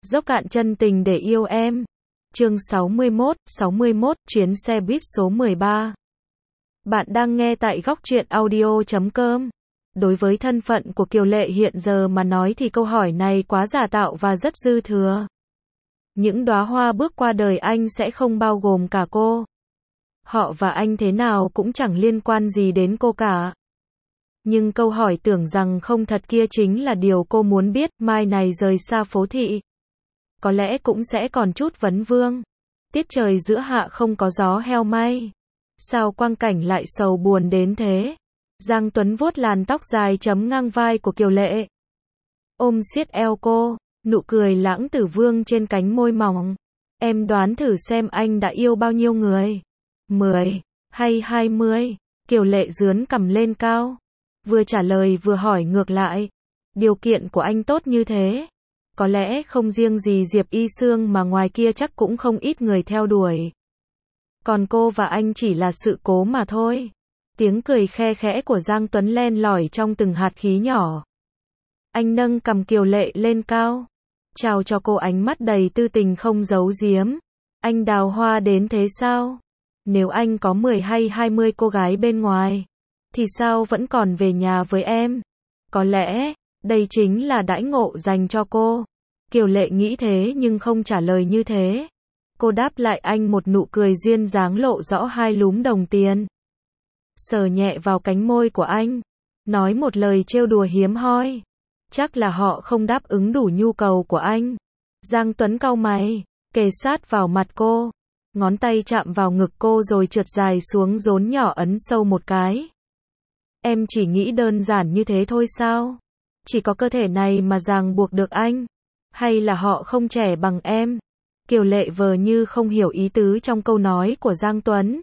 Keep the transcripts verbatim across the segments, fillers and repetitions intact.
Dốc cạn chân tình để yêu em. Chương sáu mươi mốt, sáu mươi mốt, chuyến xe buýt số mười ba. Bạn đang nghe tại góc truyện audio chấm com. Đối với thân phận của Kiều Lệ hiện giờ mà nói thì câu hỏi này quá giả tạo và rất dư thừa. Những đóa hoa bước qua đời anh sẽ không bao gồm cả cô. Họ và anh thế nào cũng chẳng liên quan gì đến cô cả. Nhưng câu hỏi tưởng rằng không thật kia chính là điều cô muốn biết. Mai này rời xa phố thị, có lẽ cũng sẽ còn chút vấn vương. Tiết trời giữa hạ không có gió heo may. Sao quang cảnh lại sầu buồn đến thế? Giang Tuấn vuốt làn tóc dài chấm ngang vai của Kiều Lệ, ôm siết eo cô, nụ cười lãng tử vương trên cánh môi mỏng. Em đoán thử xem anh đã yêu bao nhiêu người? Mười hay hai mươi? Kiều Lệ giướn cằm lên cao, vừa trả lời vừa hỏi ngược lại. Điều kiện của anh tốt như thế, có lẽ không riêng gì Diệp Y Sương mà ngoài kia chắc cũng không ít người theo đuổi. Còn cô và anh chỉ là sự cố mà thôi. Tiếng cười khe khẽ của Giang Tuấn len lỏi trong từng hạt khí nhỏ. Anh nâng cằm Kiều Lệ lên cao, chào cho cô ánh mắt đầy tư tình không giấu giếm. Anh đào hoa đến thế sao? Nếu anh có mười hay hai mươi cô gái bên ngoài, thì sao vẫn còn về nhà với em? Có lẽ đây chính là đãi ngộ dành cho cô. Kiều Lệ nghĩ thế nhưng không trả lời như thế. Cô đáp lại anh một nụ cười duyên dáng lộ rõ hai lúm đồng tiền. Sờ nhẹ vào cánh môi của anh, nói một lời trêu đùa hiếm hoi. Chắc là họ không đáp ứng đủ nhu cầu của anh. Giang Tuấn cau mày, kề sát vào mặt cô, ngón tay chạm vào ngực cô rồi trượt dài xuống rốn nhỏ ấn sâu một cái. Em chỉ nghĩ đơn giản như thế thôi sao? Chỉ có cơ thể này mà ràng buộc được anh? Hay là họ không trẻ bằng em? Kiều Lệ vờ như không hiểu ý tứ trong câu nói của Giang Tuấn.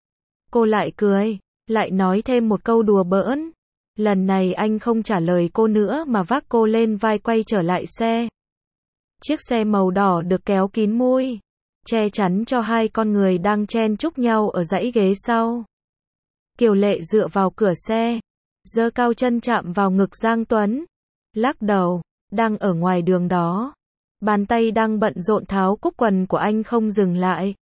Cô lại cười, lại nói thêm một câu đùa bỡn. Lần này anh không trả lời cô nữa mà vác cô lên vai quay trở lại xe. Chiếc xe màu đỏ được kéo kín mui, che chắn cho hai con người đang chen chúc nhau ở dãy ghế sau. Kiều Lệ dựa vào cửa xe, giơ cao chân chạm vào ngực Giang Tuấn, lắc đầu. Đang ở ngoài đường đó, bàn tay đang bận rộn tháo cúc quần của anh không dừng lại.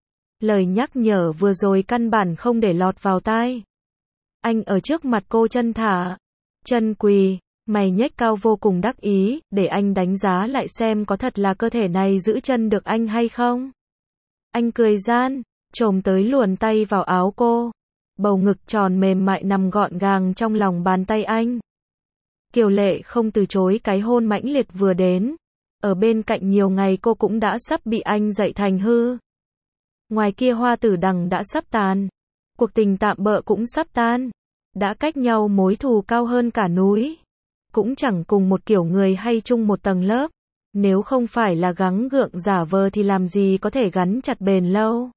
Lời nhắc nhở vừa rồi căn bản không để lọt vào tai. Anh ở trước mặt cô chân thả, chân quỳ, mày nhếch cao vô cùng đắc ý, để anh đánh giá lại xem có thật là cơ thể này giữ chân được anh hay không. Anh cười gian, chồm tới luồn tay vào áo cô. Bầu ngực tròn mềm mại nằm gọn gàng trong lòng bàn tay anh. Kiều Lệ không từ chối cái hôn mãnh liệt vừa đến. Ở bên cạnh nhiều ngày cô cũng đã sắp bị anh dạy thành hư. Ngoài kia hoa tử đằng đã sắp tàn, cuộc tình tạm bợ cũng sắp tan. Đã cách nhau mối thù cao hơn cả núi. Cũng chẳng cùng một kiểu người hay chung một tầng lớp. Nếu không phải là gắng gượng giả vờ thì làm gì có thể gắn chặt bền lâu.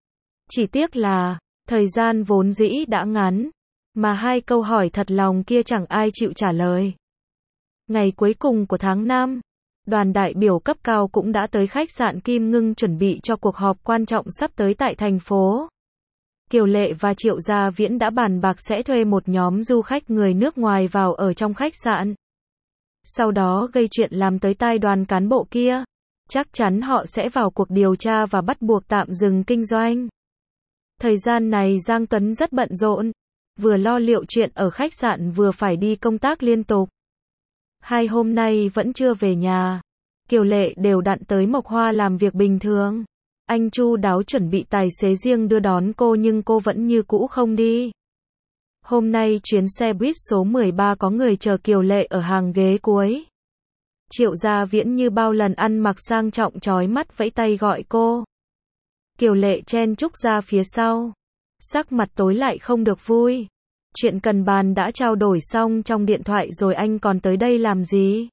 Chỉ tiếc là thời gian vốn dĩ đã ngắn, mà hai câu hỏi thật lòng kia chẳng ai chịu trả lời. Ngày cuối cùng của tháng năm, đoàn đại biểu cấp cao cũng đã tới khách sạn Kim Ngưng chuẩn bị cho cuộc họp quan trọng sắp tới tại thành phố. Kiều Lệ và Triệu Gia Viễn đã bàn bạc sẽ thuê một nhóm du khách người nước ngoài vào ở trong khách sạn. Sau đó gây chuyện làm tới tai đoàn cán bộ kia. Chắc chắn họ sẽ vào cuộc điều tra và bắt buộc tạm dừng kinh doanh. Thời gian này Giang Tuấn rất bận rộn. Vừa lo liệu chuyện ở khách sạn vừa phải đi công tác liên tục. Hai hôm nay vẫn chưa về nhà. Kiều Lệ đều đặn tới Mộc Hoa làm việc bình thường. Anh chu đáo chuẩn bị tài xế riêng đưa đón cô nhưng cô vẫn như cũ không đi. Hôm nay chuyến xe buýt số mười ba có người chờ Kiều Lệ ở hàng ghế cuối. Triệu Gia Viễn như bao lần ăn mặc sang trọng chói mắt vẫy tay gọi cô. Kiều Lệ chen chúc ra phía sau. Sắc mặt tối lại không được vui. Chuyện cần bàn đã trao đổi xong trong điện thoại rồi, anh còn tới đây làm gì?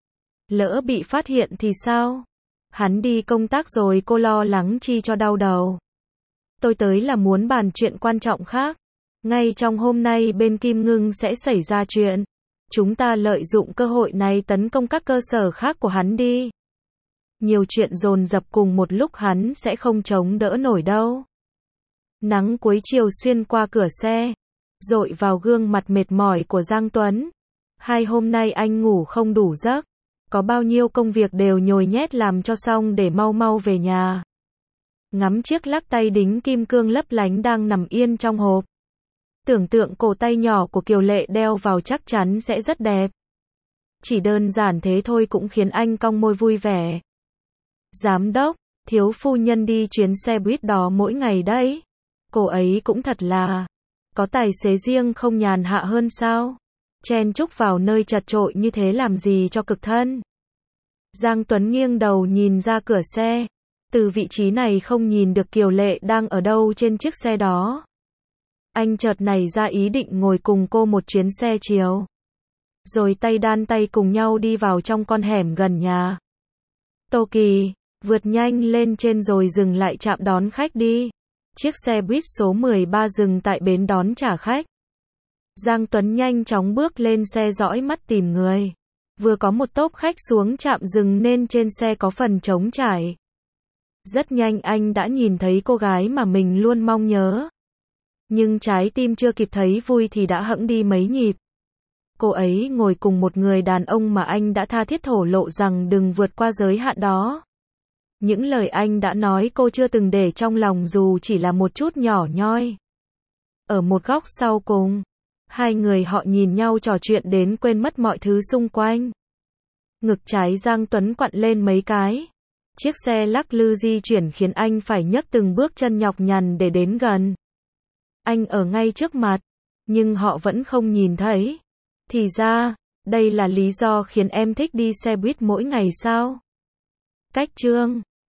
Lỡ bị phát hiện thì sao? Hắn đi công tác rồi, cô lo lắng chi cho đau đầu. Tôi tới là muốn bàn chuyện quan trọng khác. Ngay trong hôm nay bên Kim Ngưng sẽ xảy ra chuyện. Chúng ta lợi dụng cơ hội này tấn công các cơ sở khác của hắn đi. Nhiều chuyện dồn dập cùng một lúc hắn sẽ không chống đỡ nổi đâu. Nắng cuối chiều xuyên qua cửa xe, dội vào gương mặt mệt mỏi của Giang Tuấn. Hai hôm nay anh ngủ không đủ giấc. Có bao nhiêu công việc đều nhồi nhét làm cho xong để mau mau về nhà. Ngắm chiếc lắc tay đính kim cương lấp lánh đang nằm yên trong hộp. Tưởng tượng cổ tay nhỏ của Kiều Lệ đeo vào chắc chắn sẽ rất đẹp. Chỉ đơn giản thế thôi cũng khiến anh cong môi vui vẻ. Giám đốc, thiếu phu nhân đi chuyến xe buýt đó mỗi ngày đấy. Cô ấy cũng thật là, có tài xế riêng không nhàn hạ hơn sao? Chen chúc vào nơi chật chội như thế làm gì cho cực thân? Giang Tuấn nghiêng đầu nhìn ra cửa xe. Từ vị trí này không nhìn được Kiều Lệ đang ở đâu trên chiếc xe đó. Anh chợt nảy ra ý định ngồi cùng cô một chuyến xe chiều. Rồi tay đan tay cùng nhau đi vào trong con hẻm gần nhà. Tô Kỳ, vượt nhanh lên trên rồi dừng lại trạm đón khách đi. Chiếc xe buýt số mười ba dừng tại bến đón trả khách. Giang Tuấn nhanh chóng bước lên xe dõi mắt tìm người. Vừa có một tốp khách xuống trạm dừng nên trên xe có phần trống trải. Rất nhanh anh đã nhìn thấy cô gái mà mình luôn mong nhớ. Nhưng trái tim chưa kịp thấy vui thì đã hẫng đi mấy nhịp. Cô ấy ngồi cùng một người đàn ông mà anh đã tha thiết thổ lộ rằng đừng vượt qua giới hạn đó. Những lời anh đã nói cô chưa từng để trong lòng dù chỉ là một chút nhỏ nhoi. Ở một góc sau cùng, hai người họ nhìn nhau trò chuyện đến quên mất mọi thứ xung quanh. Ngực trái Giang Tuấn quặn lên mấy cái. Chiếc xe lắc lư di chuyển khiến anh phải nhấc từng bước chân nhọc nhằn để đến gần. Anh ở ngay trước mặt, nhưng họ vẫn không nhìn thấy. Thì ra, đây là lý do khiến em thích đi xe buýt mỗi ngày sao? Cách chương